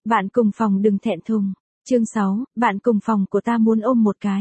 Bạn cùng phòng đừng thẹn thùng. Chương 6, bạn cùng phòng của ta muốn ôm một cái.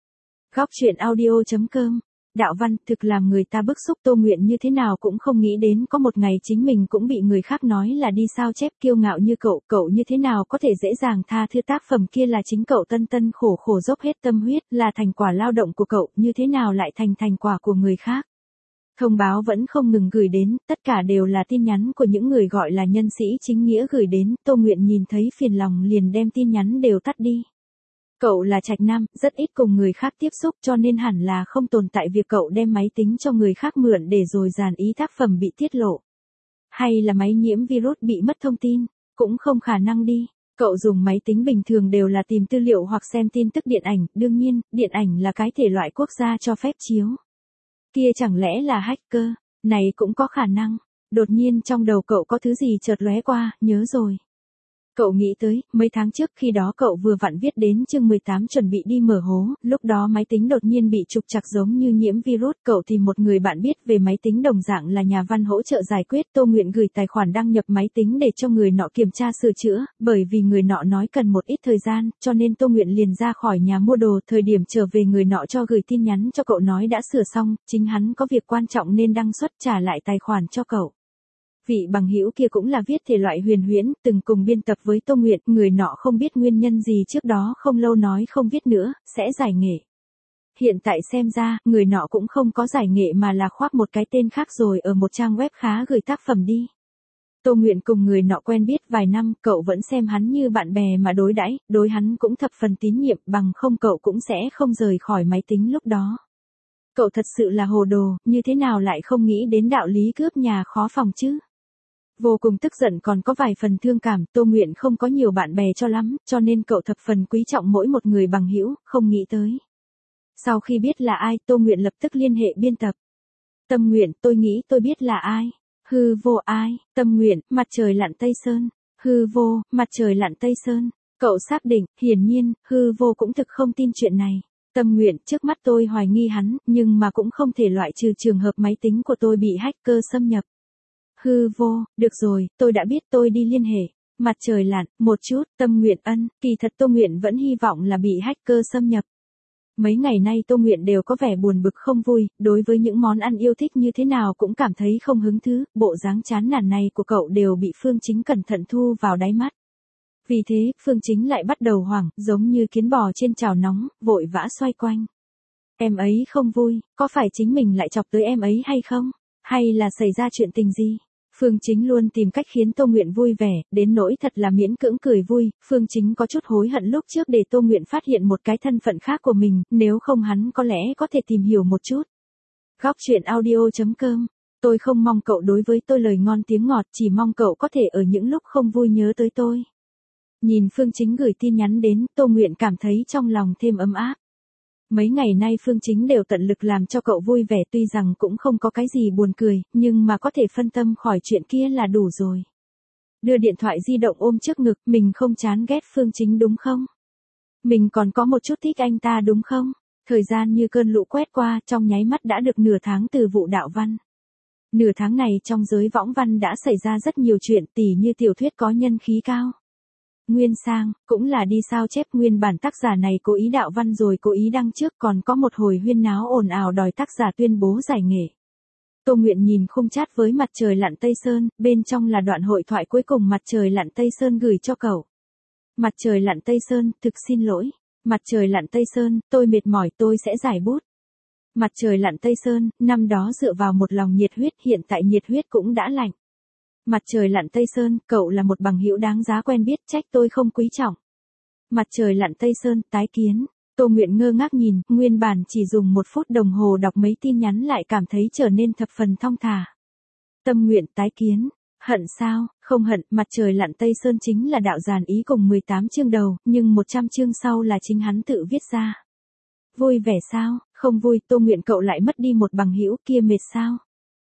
Góc truyện audio.com. Đạo văn thực làm người ta bức xúc. Tô Nguyện như thế nào cũng không nghĩ đến có một ngày chính mình cũng bị người khác nói là đi sao chép kiêu ngạo như cậu như thế nào có thể dễ dàng tha thứ tác phẩm kia là chính cậu tân tân khổ khổ dốc hết tâm huyết, là thành quả lao động của cậu, như thế nào lại thành quả của người khác. Thông báo vẫn không ngừng gửi đến, tất cả đều là tin nhắn của những người gọi là nhân sĩ chính nghĩa gửi đến, Tô Nguyện nhìn thấy phiền lòng liền đem tin nhắn đều tắt đi. Cậu là trạch nam, rất ít cùng người khác tiếp xúc cho nên hẳn là không tồn tại việc cậu đem máy tính cho người khác mượn để rồi dàn ý tác phẩm bị tiết lộ. Hay là máy nhiễm virus bị mất thông tin, cũng không khả năng đi. Cậu dùng máy tính bình thường đều là tìm tư liệu hoặc xem tin tức điện ảnh, đương nhiên, điện ảnh là cái thể loại quốc gia cho phép chiếu. Kia chẳng lẽ là hacker, này cũng có khả năng. Đột nhiên trong đầu cậu có thứ gì chợt lóe qua, nhớ rồi. Cậu nghĩ tới, mấy tháng trước khi đó cậu vừa vặn viết đến chương 18 chuẩn bị đi mở hố, lúc đó máy tính đột nhiên bị trục trặc giống như nhiễm virus, cậu tìm một người bạn biết về máy tính đồng dạng là nhà văn hỗ trợ giải quyết. Tô Nguyện gửi tài khoản đăng nhập máy tính để cho người nọ kiểm tra sửa chữa, bởi vì người nọ nói cần một ít thời gian, cho nên Tô Nguyện liền ra khỏi nhà mua đồ, thời điểm trở về người nọ cho gửi tin nhắn cho cậu nói đã sửa xong, chính hắn có việc quan trọng nên đăng xuất trả lại tài khoản cho cậu. Vị bằng hữu kia cũng là viết thể loại huyền huyễn, từng cùng biên tập với Tô Nguyện, người nọ không biết nguyên nhân gì trước đó không lâu nói không viết nữa, sẽ giải nghệ. Hiện tại xem ra, người nọ cũng không có giải nghệ mà là khoác một cái tên khác rồi ở một trang web khá gửi tác phẩm đi. Tô Nguyện cùng người nọ quen biết vài năm, cậu vẫn xem hắn như bạn bè mà đối đãi, đối hắn cũng thập phần tín nhiệm, bằng không cậu cũng sẽ không rời khỏi máy tính lúc đó. Cậu thật sự là hồ đồ, như thế nào lại không nghĩ đến đạo lý cướp nhà khó phòng chứ? Vô cùng tức giận còn có vài phần thương cảm, Tô Nguyện không có nhiều bạn bè cho lắm, cho nên cậu thập phần quý trọng mỗi một người bằng hữu, không nghĩ tới. Sau khi biết là ai, Tô Nguyện lập tức liên hệ biên tập. Tâm Nguyện, tôi nghĩ tôi biết là ai. Hư vô ai, Tâm Nguyện, mặt trời lặn Tây Sơn. Hư vô, mặt trời lặn Tây Sơn. Cậu xác định, hiển nhiên, hư vô cũng thực không tin chuyện này. Tâm Nguyện, trước mắt tôi hoài nghi hắn, nhưng mà cũng không thể loại trừ trường hợp máy tính của tôi bị hacker xâm nhập. Hư vô, được rồi, tôi đã biết, tôi đi liên hệ. Mặt trời lặn, một chút, Tâm Nguyện ân, kỳ thật Tô Nguyện vẫn hy vọng là bị hacker xâm nhập. Mấy ngày nay Tô Nguyện đều có vẻ buồn bực không vui, đối với những món ăn yêu thích như thế nào cũng cảm thấy không hứng thú, bộ dáng chán nản này của cậu đều bị Phương Chính cẩn thận thu vào đáy mắt. Vì thế, Phương Chính lại bắt đầu hoảng, giống như kiến bò trên chảo nóng, vội vã xoay quanh. Em ấy không vui, có phải chính mình lại chọc tới em ấy hay không? Hay là xảy ra chuyện tình gì? Phương Chính luôn tìm cách khiến Tô Nguyện vui vẻ, đến nỗi thật là miễn cưỡng cười vui, Phương Chính có chút hối hận lúc trước để Tô Nguyện phát hiện một cái thân phận khác của mình, nếu không hắn có lẽ có thể tìm hiểu một chút. Góc truyện audio.com. Tôi không mong cậu đối với tôi lời ngon tiếng ngọt, chỉ mong cậu có thể ở những lúc không vui nhớ tới tôi. Nhìn Phương Chính gửi tin nhắn đến, Tô Nguyện cảm thấy trong lòng thêm ấm áp. Mấy ngày nay Phương Chính đều tận lực làm cho cậu vui vẻ, tuy rằng cũng không có cái gì buồn cười, nhưng mà có thể phân tâm khỏi chuyện kia là đủ rồi. Đưa điện thoại di động ôm trước ngực, mình không chán ghét Phương Chính đúng không? Mình còn có một chút thích anh ta đúng không? Thời gian như cơn lũ quét qua, trong nháy mắt đã được nửa tháng từ vụ đạo văn. Nửa tháng này trong giới võng văn đã xảy ra rất nhiều chuyện, tỉ như tiểu thuyết có nhân khí cao. Nguyên sang, cũng là đi sao chép nguyên bản tác giả này cố ý đạo văn rồi cố ý đăng trước, còn có một hồi huyên náo ồn ào đòi tác giả tuyên bố giải nghệ. Tô Nguyện nhìn khung chat với mặt trời lặn Tây Sơn, bên trong là đoạn hội thoại cuối cùng mặt trời lặn Tây Sơn gửi cho cậu. Mặt trời lặn Tây Sơn, thực xin lỗi. Mặt trời lặn Tây Sơn, tôi mệt mỏi, tôi sẽ giải bút. Mặt trời lặn Tây Sơn, năm đó dựa vào một lòng nhiệt huyết, hiện tại nhiệt huyết cũng đã lạnh. Mặt trời lặn Tây Sơn, cậu là một bằng hữu đáng giá quen biết, trách tôi không quý trọng. Mặt trời lặn Tây Sơn, tái kiến. Tô Nguyện ngơ ngác nhìn, nguyên bản chỉ dùng 1 phút đồng hồ đọc mấy tin nhắn lại cảm thấy trở nên thập phần thong thả. Tâm Nguyện, tái kiến. Hận sao? Không hận, mặt trời lặn Tây Sơn chính là đạo dàn ý cùng 18 chương đầu, nhưng 100 chương sau là chính hắn tự viết ra. Vui vẻ sao? Không vui, Tô Nguyện, cậu lại mất đi một bằng hữu, kia mệt sao?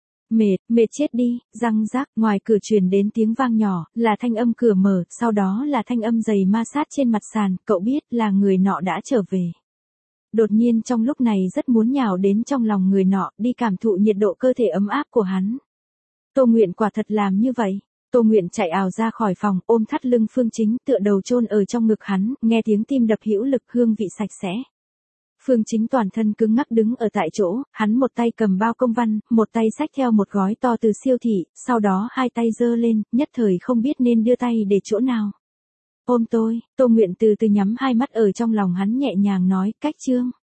Mệt chết đi, răng rác, ngoài cửa truyền đến tiếng vang nhỏ, là thanh âm cửa mở, sau đó là thanh âm giày ma sát trên mặt sàn, cậu biết là người nọ đã trở về. Đột nhiên trong lúc này rất muốn nhào đến trong lòng người nọ, đi cảm thụ nhiệt độ cơ thể ấm áp của hắn. Tô Nguyện quả thật làm như vậy. Tô Nguyện chạy ào ra khỏi phòng, ôm thắt lưng Phương Chính, tựa đầu chôn ở trong ngực hắn, nghe tiếng tim đập hữu lực, hương vị sạch sẽ. Phương Chính toàn thân cứng ngắc đứng ở tại chỗ, hắn một tay cầm bao công văn, một tay xách theo một gói to từ siêu thị, sau đó hai tay giơ lên, nhất thời không biết nên đưa tay để chỗ nào. Ôm tôi, Tô Nguyện từ từ nhắm hai mắt, ở trong lòng hắn nhẹ nhàng nói, cách chương.